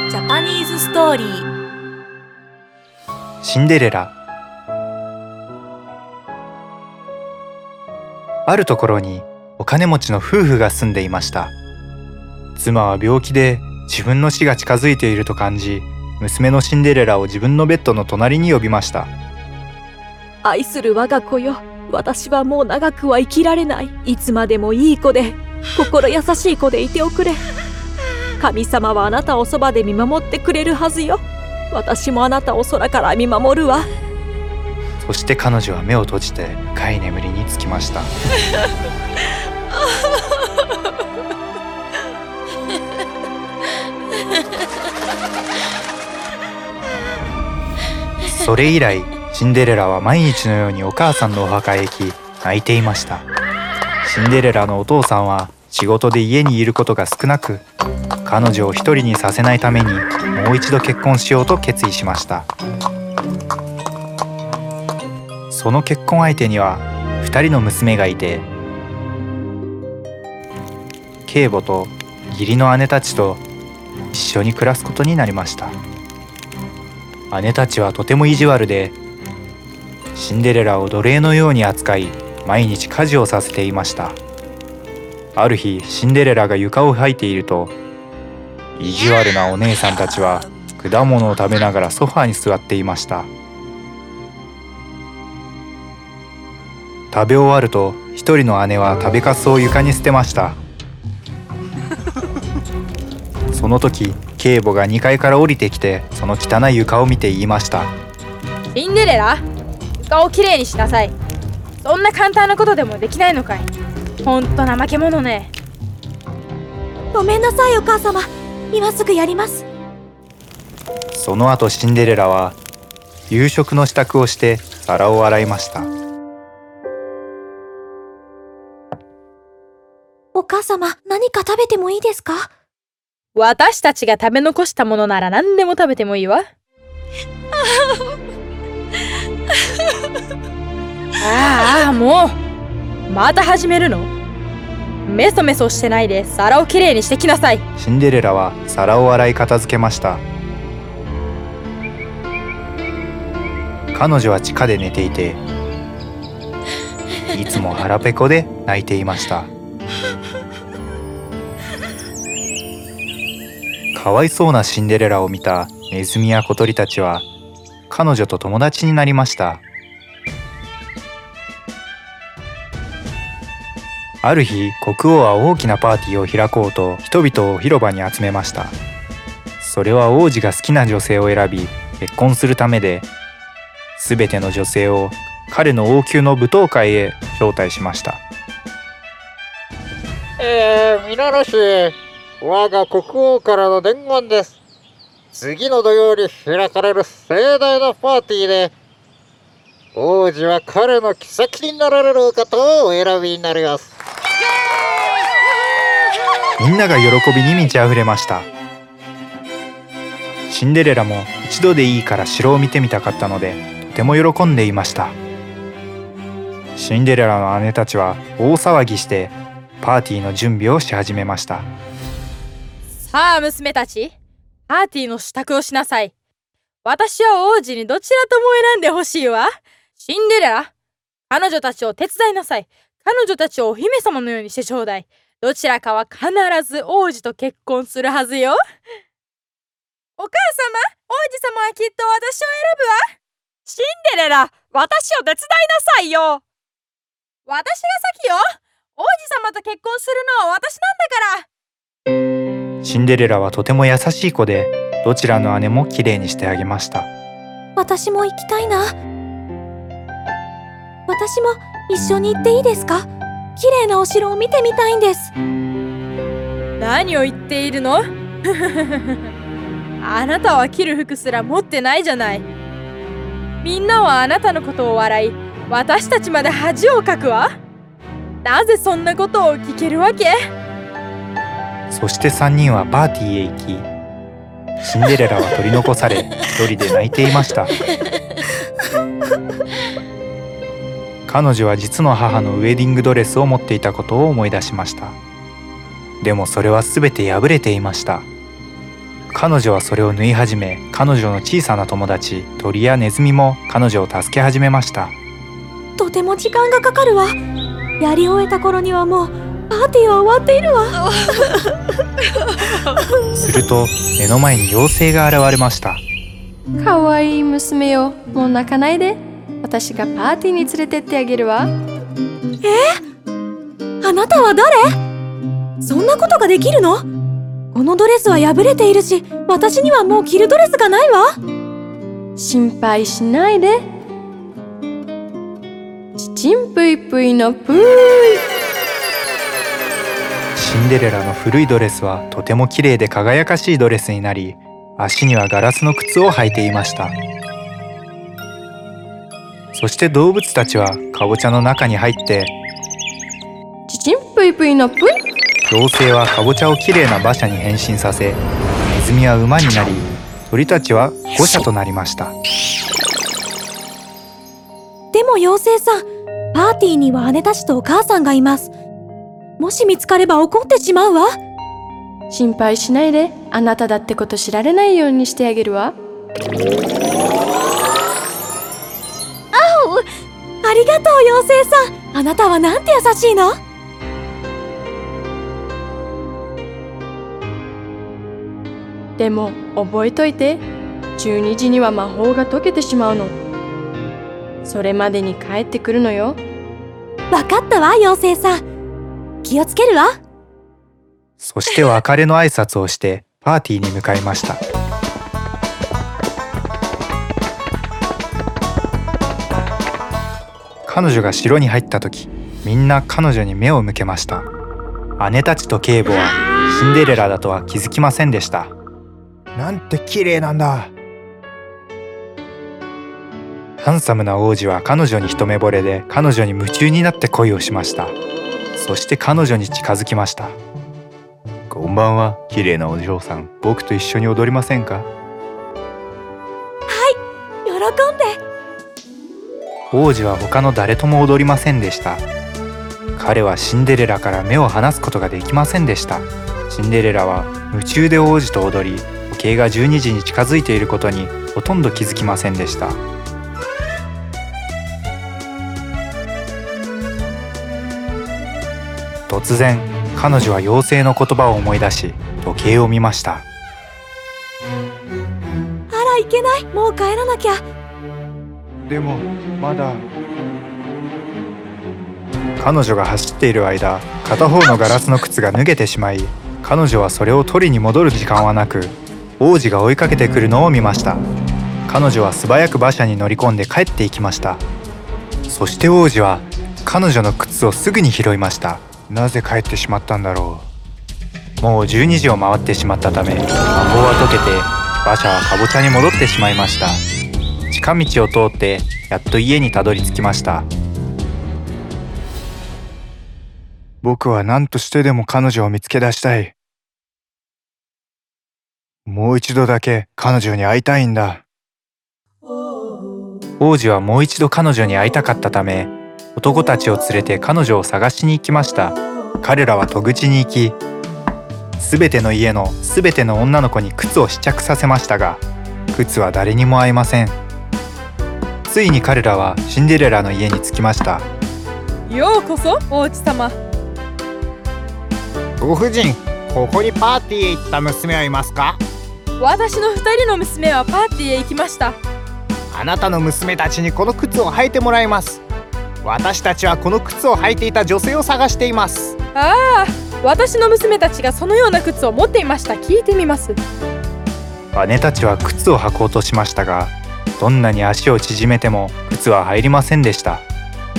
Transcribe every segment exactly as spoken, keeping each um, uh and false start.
ジャパニーズストーリー。 シンデレラ。あるところにお金持ちの夫婦が住んでいました。妻は病気で自分の死が近づいていると感じ、娘のシンデレラを自分のベッドの隣に呼びました。 愛する我が子よ、私はもう長くは生きられない。いつまでもいい子で、心優しい子でいておくれ。神様はあなたをそばで見守ってくれるはずよ。私もあなたを空から見守るわ。 そして彼女は目を閉じて深い眠りにつきました。それ以来、シンデレラは毎日のようにお母さんのお墓へ行き泣いていました。シンデレラのお父さんは仕事で家にいることが少なく、彼女を一人にさせないためにもう一度結婚しようと決意しました。その結婚相手には二人の娘がいて、ケイボと義理の姉たちと一緒に暮らすことになりました。姉たちはとても意地悪で、シンデレラを奴隷のように扱い、毎日家事をさせていました。ある日、シンデレラが床を掃いていると、意地悪なお姉さんたちは果物を食べながらソファーに座っていました。食べ終わると、一人の姉は食べかすを床に捨てました。その時、ケイボがにかいから降りてきて、その汚い床を見て言いました。 シンデレラ、床をきれいにしなさい。そんな簡単なことでもできないのかい。ほんと怠け者ね。 ごめんなさいお母様、今すぐやります。 その後シンデレラは夕食の支度をして皿を洗いました。 お母様、何か食べてもいいですか？ 私たちが食べ残したものなら何でも食べてもいいわ。ああ、もうまた始めるの？メソメソしてないで皿をきれいにしてきなさい。 シンデレラは皿を洗い片付けました。彼女は地下で寝ていて、いつも腹ペコで泣いていました。かわいそうなシンデレラを見たネズミや小鳥たちは彼女と友達になりました。ある日、国王は大きなパーティーを開こうと人々を広場に集めました。それは王子が好きな女性を選び結婚するためで、すべての女性を彼の王宮の舞踏会へ招待しました。 えー、皆の衆、我が国王からの伝言です。次の土曜に開かれる盛大なパーティーで、王子は彼の妃になられる方をお選びになります。 みんなが喜びに満ち溢れました。シンデレラも一度でいいから城を見てみたかったので、とても喜んでいました。シンデレラの姉たちは大騒ぎしてパーティーの準備をし始めました。 さあ娘たち、パーティーの支度をしなさい。私は王子にどちらとも選んでほしいわ。シンデレラ、彼女たちを手伝いなさい。彼女たちをお姫様のようにしてちょうだい。どちらかは必ず王子と結婚するはずよ。お母様、王子様はきっと私を選ぶわ。シンデレラ、私を手伝いなさいよ。私が先よ。王子様と結婚するのは私なんだから。 シンデレラはとても優しい子で、どちらの姉もきれいにしてあげました。 私も行きたいな。私も一緒に行っていいですか？綺麗なお城を見てみたいんです。 何を言っているの？あなたは着る服すら持ってないじゃない。みんなはあなたのことを笑い、私たちまで恥をかくわ。なぜそんなことを聞けるわけ？ そしてさんにんはパーティーへ行き、シンデレラは取り残され一人で泣いていました。彼女は実の母のウェディングドレスを持っていたことを思い出しました。でもそれはすべて破れていました。 彼女はそれを縫い始め、彼女の小さな友達鳥やネズミも彼女を助け始めました。 とても時間がかかるわ。やり終えた頃にはもうパーティーは終わっているわ。 すると目の前に妖精が現れました。 かわいい娘よ、もう泣かないで。私がパーティーに連れてってあげるわ。 あなたは誰？そんなことができるの？このドレスは破れているし、私にはもう着るドレスがないわ。 心配しないで。ちちんぷいぷいのぷーい。 シンデレラの古いドレスはとても綺麗で輝かしいドレスになり、足にはガラスの靴を履いていました。そして動物たちはかぼちゃの中に入って、 ちちんぷいぷいのぷい。 妖精はかぼちゃをきれいな馬車に変身させ、ネズミは馬になり、鳥たちは御車となりました。 でも妖精さん、パーティーには姉たちとお母さんがいます。もし見つかれば怒ってしまうわ。 心配しないで。あなただってこと知られないようにしてあげるわ。 ありがとう妖精さん。あなたはなんて優しいの。 でも覚えといて、じゅうにじには魔法が解けてしまうの。それまでに帰ってくるのよ。 わかったわ妖精さん。気をつけるわ。 そして別れの挨拶をしてパーティーに向かいました。彼女が城に入った時、みんな彼女に目を向けました。姉たちと警母はシンデレラだとは気づきませんでした。なんて綺麗なんだ。ハンサムな王子は彼女に一目惚れで、彼女に夢中になって恋をしました。そして彼女に近づきました。こんばんは、綺麗なお嬢さん。僕と一緒に踊りませんか？ 喜んで。 王子は他の誰とも踊りませんでした。彼はシンデレラから目を離すことができませんでした。シンデレラは夢中で王子と踊り、時計がじゅうにじに近づいていることにほとんど気づきませんでした。突然、彼女は妖精の言葉を思い出し、時計を見ました。 あらいけない。もう帰らなきゃ。 でもまだ。彼女が走っている間、片方のガラスの靴が脱げてしまい、彼女はそれを取りに戻る時間はなく、王子が追いかけてくるのを見ました。彼女は素早く馬車に乗り込んで帰っていきました。そして王子は彼女の靴をすぐに拾いました。なぜ帰ってしまったんだろう。もうじゅうにじを回ってしまったため、魔法は解けて馬車はかぼちゃに戻ってしまいました。近道を通ってやっと家にたどり着きました。僕は何としてでも彼女を見つけ出したい。もう一度だけ彼女に会いたいんだ。王子はもう一度彼女に会いたかったため、男たちを連れて彼女を探しに行きました。彼らは戸口に行き、すべての家のすべての女の子に靴を試着させましたが、靴は誰にも合いません。ついに彼らはシンデレラの家に着きました。 ようこそ王子様。 ご婦人、ここにパーティーへ行った娘はいますか？ 私の二人の娘はパーティーへ行きました。 あなたの娘たちにこの靴を履いてもらいます。私たちはこの靴を履いていた女性を探しています。 ああ、私の娘たちがそのような靴を持っていました。聞いてみます。 姉たちは靴を履こうとしましたが、どんなに足を縮めても靴は入りませんでした。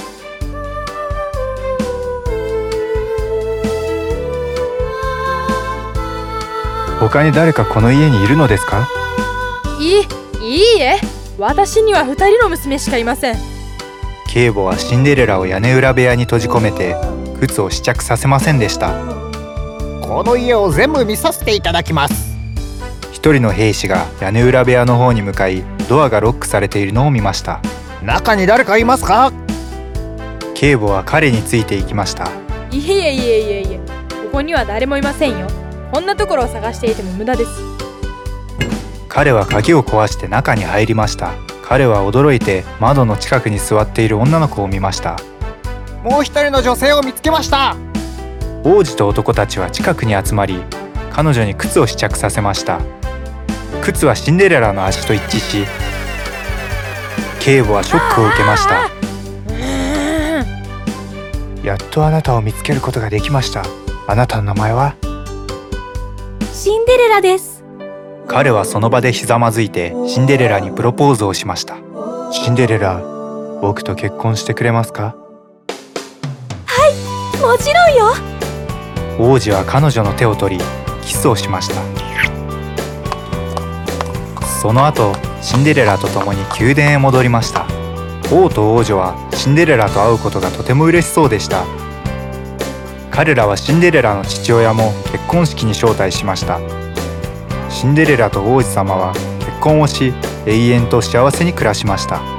他に誰かこの家にいるのですか？ いい、いいえ、私には二人の娘しかいません。 警母はシンデレラを屋根裏部屋に閉じ込めて靴を試着させませんでした。 この家を全部見させていただきます。 一人の兵士が屋根裏部屋の方に向かい、ドアがロックされているのを見ました。 中に誰かいますか？ 警母は彼についていきました。 いえいえいえいえいえ、ここには誰もいませんよ。こんなところを探していても無駄です。 彼は鍵を壊して中に入りました。彼は驚いて窓の近くに座っている女の子を見ました。 もう一人の女性を見つけました。 王子と男たちは近くに集まり、彼女に靴を試着させました。靴はシンデレラの足と一致し、警部はショックを受けました。 やっとあなたを見つけることができました。あなたの名前は？ シンデレラです。 彼はその場でひざまずいてシンデレラにプロポーズをしました。 シンデレラ、僕と結婚してくれますか？ もちろんよ。 王子は彼女の手を取りキスをしました。その後シンデレラと共に宮殿へ戻りました。王と王女はシンデレラと会うことがとても嬉しそうでした。彼らはシンデレラの父親も結婚式に招待しました。シンデレラと王子様は結婚をし、永遠と幸せに暮らしました。